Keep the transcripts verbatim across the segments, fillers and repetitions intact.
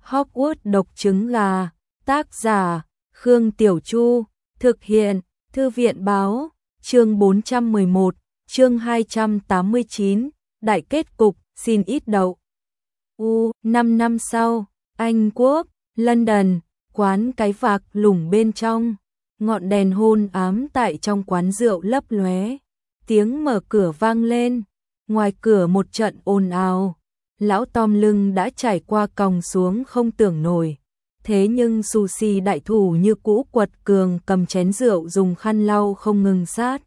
Hogwarts độc trứng gà, tác giả Khương Tiểu Chu, thực hiện Thư viện báo, chương bốn trăm mười một, chương hai trăm tám mươi chín, đại kết cục, xin ít đậu. U, năm năm sau, Anh Quốc, London, quán cái vạc lủng bên trong, ngọn đèn hôn ám tại trong quán rượu lấp lóe, tiếng mở cửa vang lên, ngoài cửa một trận ồn ào. Lão Tom lưng đã trải qua còng xuống không tưởng nổi. Thế nhưng Sushi đại thủ như cũ quật cường cầm chén rượu dùng khăn lau không ngừng sát.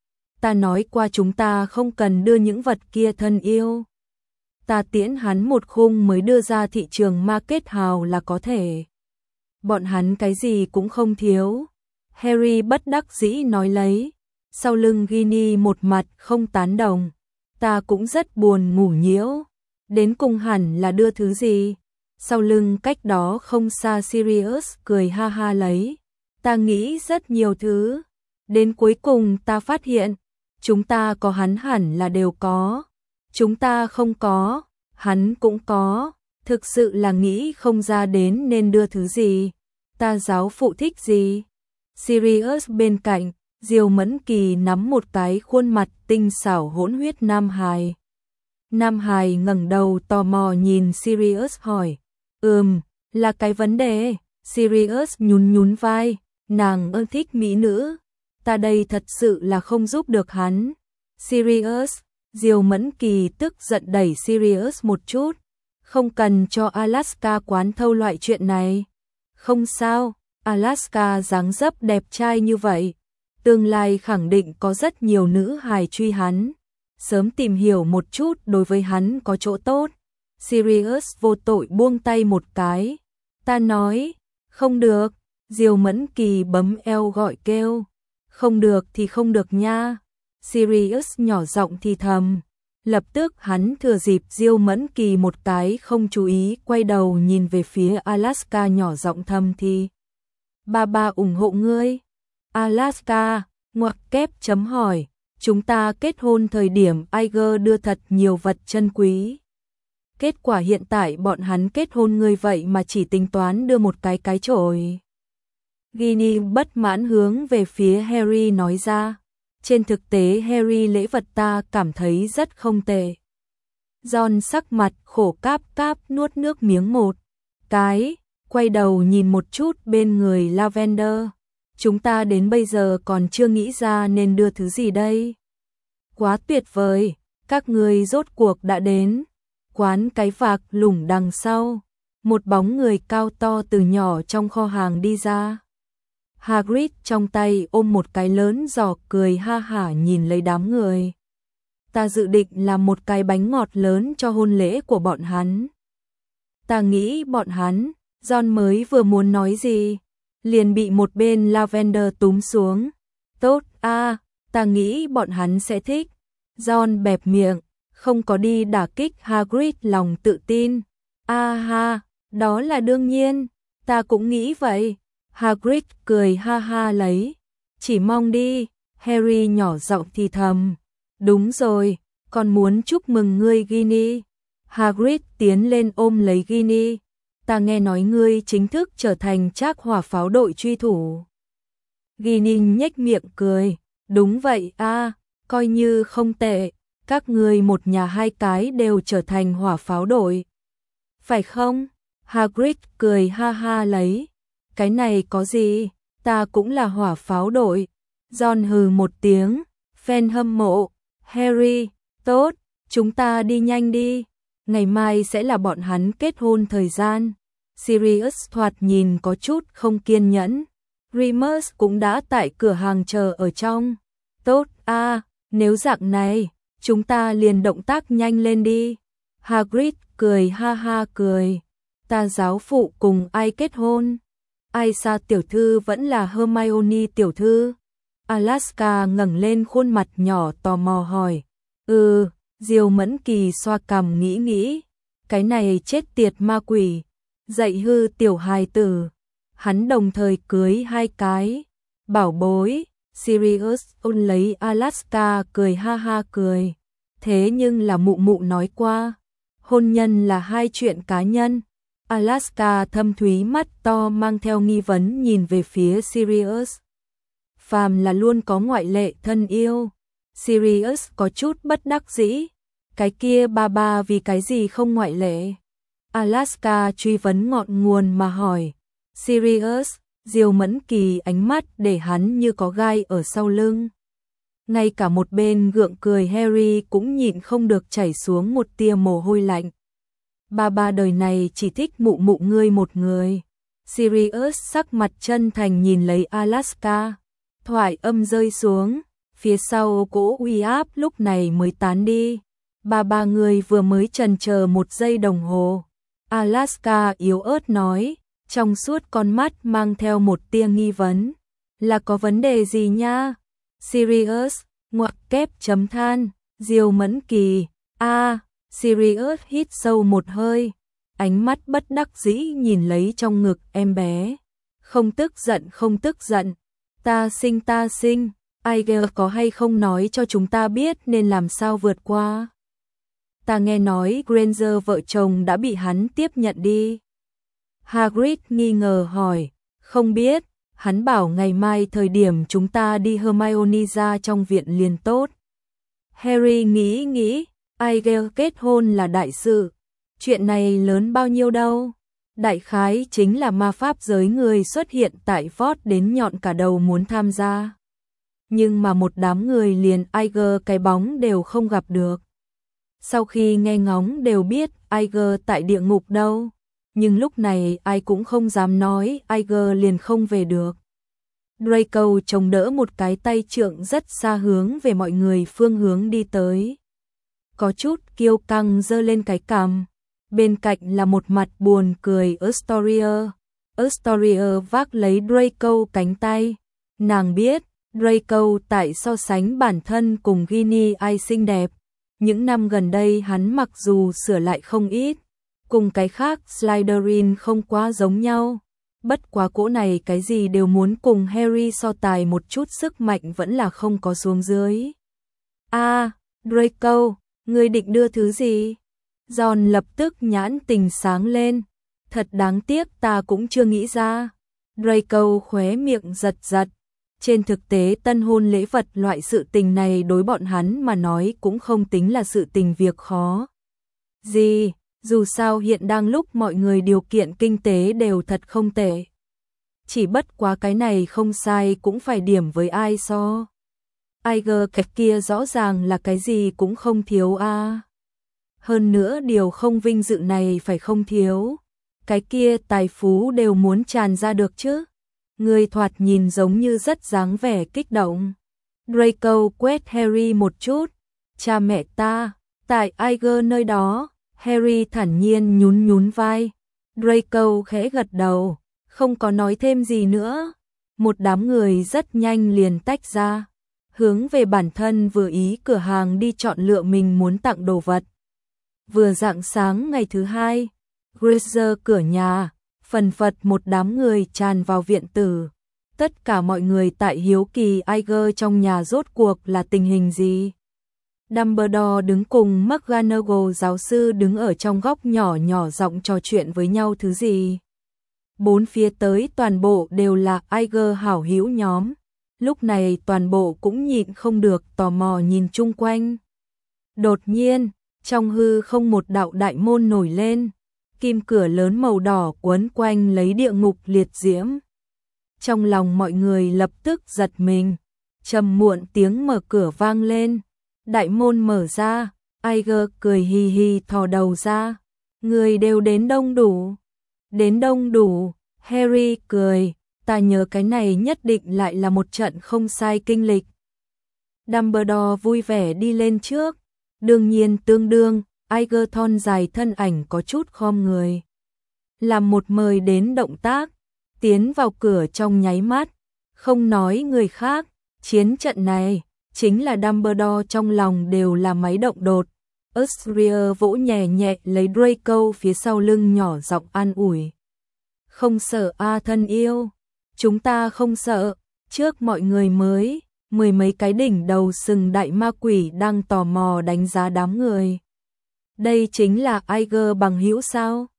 Ta nói qua chúng ta không cần đưa những vật kia thân yêu. Ta tiễn hắn một khung mới đưa ra thị trường market house là có thể. Bọn hắn cái gì cũng không thiếu. Harry bất đắc dĩ nói lấy. Sau lưng Ginny một mặt không tán đồng. Ta cũng rất buồn ngủ nhiễu. Đến cùng hẳn là đưa thứ gì? Sau lưng cách đó không xa Sirius cười ha ha lấy. Ta nghĩ rất nhiều thứ. Đến cuối cùng ta phát hiện, chúng ta có hắn hẳn là đều có. Chúng ta không có, hắn cũng có. Thực sự là nghĩ không ra đến nên đưa thứ gì. Ta giáo phụ thích gì? Sirius bên cạnh, Diêu Mẫn Kỳ nắm một cái khuôn mặt tinh xảo hỗn huyết nam hài. Nam hài ngẩng đầu tò mò nhìn Sirius hỏi. Ừm, là cái vấn đề. Sirius nhún nhún vai. Nàng ơn thích mỹ nữ. Ta đây thật sự là không giúp được hắn. Sirius, Diêu Mẫn Kỳ tức giận đẩy Sirius một chút. Không cần cho Alaska quán thâu loại chuyện này. Không sao, Alaska dáng dấp đẹp trai như vậy. Tương lai khẳng định có rất nhiều nữ hài truy hắn. Sớm tìm hiểu một chút đối với hắn có chỗ tốt. Sirius vô tội buông tay một cái. Ta nói, không được. Diêu Mẫn Kỳ bấm eo gọi kêu. Không được thì không được nha. Sirius nhỏ giọng thì thầm. Lập tức hắn thừa dịp Diêu Mẫn Kỳ một cái không chú ý quay đầu nhìn về phía Alaska nhỏ giọng thầm thì. Ba ba ủng hộ ngươi. Alaska, ngoặc kép chấm hỏi. Chúng ta kết hôn thời điểm Iger đưa thật nhiều vật chân quý. Kết quả hiện tại bọn hắn kết hôn ngươi vậy mà chỉ tính toán đưa một cái cái chổi. Ginny bất mãn hướng về phía Harry nói ra. Trên thực tế Harry lễ vật ta cảm thấy rất không tệ. Ron sắc mặt khổ cáp cáp nuốt nước miếng một cái, quay đầu nhìn một chút bên người Lavender. Chúng ta đến bây giờ còn chưa nghĩ ra nên đưa thứ gì đây. Quá tuyệt vời, các người rốt cuộc đã đến. Quán cái vạc lủng đằng sau, một bóng người cao to từ nhỏ trong kho hàng đi ra. Hagrid trong tay ôm một cái lớn giỏ cười ha hả nhìn lấy đám người. Ta dự định làm một cái bánh ngọt lớn cho hôn lễ của bọn hắn. Ta nghĩ bọn hắn, Ron mới vừa muốn nói gì, liền bị một bên Lavender túm xuống. Tốt a, ta nghĩ bọn hắn sẽ thích. Ron bẹp miệng, không có đi đả kích Hagrid lòng tự tin. A ha, đó là đương nhiên, ta cũng nghĩ vậy. Hagrid cười ha ha lấy. Chỉ mong đi, Harry nhỏ giọng thì thầm. Đúng rồi, con muốn chúc mừng ngươi Ginny. Hagrid tiến lên ôm lấy Ginny. Ta nghe nói ngươi chính thức trở thành trác hỏa pháo đội truy thủ. Ginny nhếch miệng cười. Đúng vậy a, coi như không tệ. Các ngươi một nhà hai cái đều trở thành hỏa pháo đội. Phải không? Hagrid cười ha ha lấy. Cái này có gì, ta cũng là hỏa pháo đội. Ron hừ một tiếng, fan hâm mộ. Harry, tốt, chúng ta đi nhanh đi. Ngày mai sẽ là bọn hắn kết hôn thời gian. Sirius thoạt nhìn có chút không kiên nhẫn. Remus cũng đã tại cửa hàng chờ ở trong. Tốt a, nếu dạng này, chúng ta liền động tác nhanh lên đi. Hagrid cười ha ha cười. Ta giáo phụ cùng ai kết hôn? Ai xa tiểu thư vẫn là Hermione tiểu thư? Alaska ngẩng lên khuôn mặt nhỏ tò mò hỏi. Ừ, Diêu Mẫn Kỳ xoa cằm nghĩ nghĩ. Cái này chết tiệt ma quỷ. Dạy hư tiểu hài tử. Hắn đồng thời cưới hai cái. Bảo bối. Sirius ôn lấy Alaska cười ha ha cười. Thế nhưng là mụ mụ nói qua. Hôn nhân là hai chuyện cá nhân. Alaska thâm thúy mắt to mang theo nghi vấn nhìn về phía Sirius. Phàm là luôn có ngoại lệ thân yêu. Sirius có chút bất đắc dĩ. Cái kia ba ba vì cái gì không ngoại lệ? Alaska truy vấn ngọn nguồn mà hỏi. Sirius, Diêu Mẫn Kỳ ánh mắt để hắn như có gai ở sau lưng. Ngay cả một bên gượng cười Harry cũng nhịn không được chảy xuống một tia mồ hôi lạnh. Ba ba đời này chỉ thích mụ mụ ngươi một người. Sirius sắc mặt chân thành nhìn lấy Alaska. Thoại âm rơi xuống, phía sau cỗ uy áp lúc này mới tán đi. Ba ba người vừa mới chần chờ một giây đồng hồ. Alaska yếu ớt nói, trong suốt con mắt mang theo một tia nghi vấn. Là có vấn đề gì nha? Sirius, ngoặc kép chấm than, Diêu Mẫn Kỳ, a à, Sirius hít sâu một hơi, ánh mắt bất đắc dĩ nhìn lấy trong ngực em bé. Không tức giận không tức giận, ta sinh ta sinh, Aigel có hay không nói cho chúng ta biết nên làm sao vượt qua. Ta nghe nói Granger vợ chồng đã bị hắn tiếp nhận đi. Hagrid nghi ngờ hỏi, không biết, hắn bảo ngày mai thời điểm chúng ta đi Hermione ra trong viện liền tốt. Harry nghĩ nghĩ, Aigel kết hôn là đại sự, chuyện này lớn bao nhiêu đâu. Đại khái chính là ma pháp giới người xuất hiện tại Vogt đến nhọn cả đầu muốn tham gia. Nhưng mà một đám người liền Aigel cái bóng đều không gặp được. Sau khi nghe ngóng đều biết Aigel tại địa ngục đâu, nhưng lúc này ai cũng không dám nói Aigel liền không về được. Draco chống đỡ một cái tay trượng rất xa hướng về mọi người phương hướng đi tới. Có chút kiêu căng giơ lên cái cằm. Bên cạnh là một mặt buồn cười Astoria. Astoria vác lấy Draco cánh tay. Nàng biết, Draco tại so sánh bản thân cùng Ginny ai xinh đẹp. Những năm gần đây hắn mặc dù sửa lại không ít, cùng cái khác Slytherin không quá giống nhau. Bất quá cỗ này cái gì đều muốn cùng Harry so tài một chút sức mạnh vẫn là không có xuống dưới. A, à, Draco, ngươi định đưa thứ gì? Ron lập tức nhãn tình sáng lên. Thật đáng tiếc ta cũng chưa nghĩ ra. Draco khóe miệng giật giật. Trên thực tế tân hôn lễ vật loại sự tình này đối bọn hắn mà nói cũng không tính là sự tình việc khó. Gì, dù sao hiện đang lúc mọi người điều kiện kinh tế đều thật không tệ. Chỉ bất quá cái này không sai cũng phải điểm với ai so. Aigel cái kia rõ ràng là cái gì cũng không thiếu a. À. Hơn nữa điều không vinh dự này phải không thiếu. Cái kia tài phú đều muốn tràn ra được chứ. Người thoạt nhìn giống như rất dáng vẻ kích động. Draco quét Harry một chút. Cha mẹ ta, tại Aigel nơi đó. Harry thản nhiên nhún nhún vai. Draco khẽ gật đầu, không có nói thêm gì nữa. Một đám người rất nhanh liền tách ra, hướng về bản thân vừa ý cửa hàng đi chọn lựa mình muốn tặng đồ vật. Vừa rạng sáng ngày thứ hai, Granger cửa nhà, phần phật một đám người tràn vào viện tử. Tất cả mọi người tại hiếu kỳ Aigel trong nhà rốt cuộc là tình hình gì. Dumbledore đứng cùng McGonagall giáo sư đứng ở trong góc nhỏ nhỏ giọng trò chuyện với nhau thứ gì. Bốn phía tới toàn bộ đều là Aigel hảo hữu nhóm. Lúc này toàn bộ cũng nhịn không được tò mò nhìn chung quanh. Đột nhiên, trong hư không một đạo đại môn nổi lên. Kim cửa lớn màu đỏ quấn quanh lấy địa ngục liệt diễm. Trong lòng mọi người lập tức giật mình. Trầm muộn tiếng mở cửa vang lên. Đại môn mở ra, Aigel cười hì hì thò đầu ra. Người đều đến đông đủ. Đến đông đủ, Harry cười, ta nhớ cái này nhất định lại là một trận không sai kinh lịch. Dumbledore vui vẻ đi lên trước. Đương nhiên tương đương, Aigel thon dài thân ảnh có chút khom người. Làm một mời đến động tác, tiến vào cửa trong nháy mắt. Không nói người khác, chiến trận này chính là Dumbledore trong lòng đều là máy động đột. Austria vỗ nhẹ nhẹ lấy Draco phía sau lưng nhỏ giọng an ủi. Không sợ a thân yêu, chúng ta không sợ. Trước mọi người mới, mười mấy cái đỉnh đầu sừng đại ma quỷ đang tò mò đánh giá đám người. Đây chính là Aigel bằng hữu sao?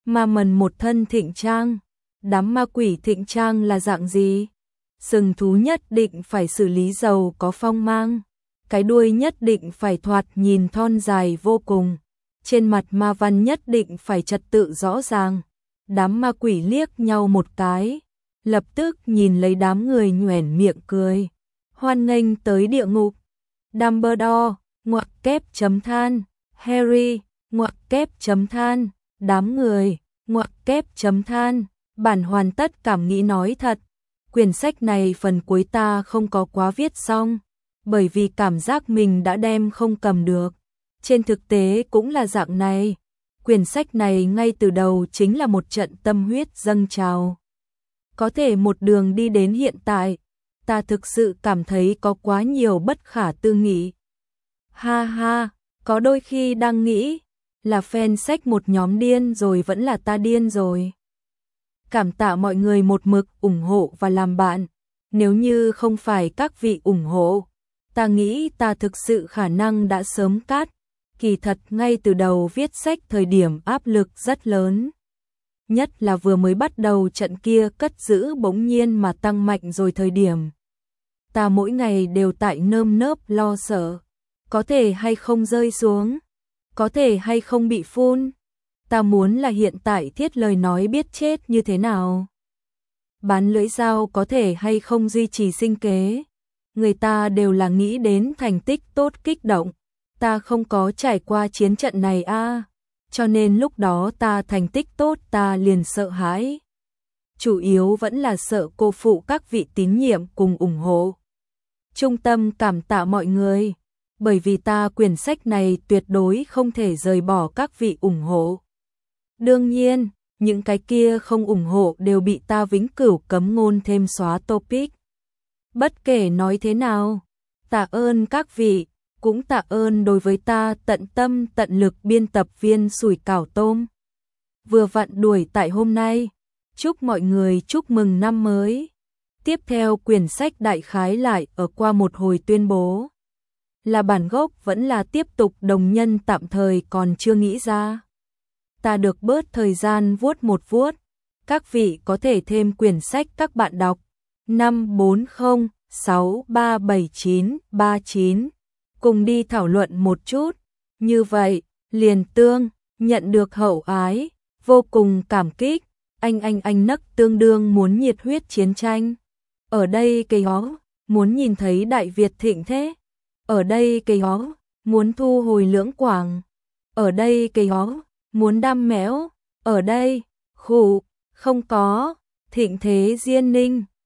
Ma mần một thân thịnh trang. Đám ma quỷ thịnh trang là dạng gì? Sừng thú nhất định phải xử lý giàu có phong mang. Cái đuôi nhất định phải thoạt nhìn thon dài vô cùng. Trên mặt ma văn nhất định phải trật tự rõ ràng. Đám ma quỷ liếc nhau một cái, lập tức nhìn lấy đám người nhoẻn miệng cười. Hoan nghênh tới địa ngục. Dumbledore, ngoặc kép chấm than. Harry, ngoặc kép chấm than. Đám người, ngoặc kép chấm than. Bản hoàn tất cảm nghĩ nói thật. Quyển sách này phần cuối ta không có quá viết xong, bởi vì cảm giác mình đã đem không cầm được. Trên thực tế cũng là dạng này. Quyển sách này ngay từ đầu chính là một trận tâm huyết dâng trào. Có thể một đường đi đến hiện tại, ta thực sự cảm thấy có quá nhiều bất khả tư nghị. Ha ha, có đôi khi đang nghĩ, là fan sách một nhóm điên rồi vẫn là ta điên rồi. Cảm tạ mọi người một mực ủng hộ và làm bạn. Nếu như không phải các vị ủng hộ, ta nghĩ ta thực sự khả năng đã sớm cắt. Kỳ thật ngay từ đầu viết sách thời điểm áp lực rất lớn. Nhất là vừa mới bắt đầu trận kia cất giữ bỗng nhiên mà tăng mạnh rồi thời điểm. Ta mỗi ngày đều tại nơm nớp lo sợ. Có thể hay không rơi xuống? Có thể hay không bị phun? Ta muốn là hiện tại thiết lời nói biết chết như thế nào? Bán lưỡi dao có thể hay không duy trì sinh kế? Người ta đều là nghĩ đến thành tích tốt kích động. Ta không có trải qua chiến trận này a, à, cho nên lúc đó ta thành tích tốt ta liền sợ hãi. Chủ yếu vẫn là sợ cô phụ các vị tín nhiệm cùng ủng hộ. Trung tâm cảm tạ mọi người, bởi vì ta quyển sách này tuyệt đối không thể rời bỏ các vị ủng hộ. Đương nhiên, những cái kia không ủng hộ đều bị ta vĩnh cửu cấm ngôn thêm xóa topic. Bất kể nói thế nào, tạ ơn các vị. Cũng tạ ơn đối với ta tận tâm tận lực biên tập viên sủi cảo tôm. Vừa vặn đuổi tại hôm nay. Chúc mọi người chúc mừng năm mới. Tiếp theo quyển sách đại khái lại ở qua một hồi tuyên bố. Là bản gốc vẫn là tiếp tục đồng nhân tạm thời còn chưa nghĩ ra. Ta được bớt thời gian vuốt một vuốt. Các vị có thể thêm quyển sách các bạn đọc. năm bốn không sáu ba bảy chín ba chín. Cùng đi thảo luận một chút. Như vậy, liền tương, nhận được hậu ái, vô cùng cảm kích. Anh anh anh nấc tương đương muốn nhiệt huyết chiến tranh. Ở đây cây hó, muốn nhìn thấy Đại Việt thịnh thế. Ở đây cây hó, muốn thu hồi lưỡng quảng. Ở đây cây hó, muốn đam mẽo. Ở đây, khủ, không có, thịnh thế diên ninh.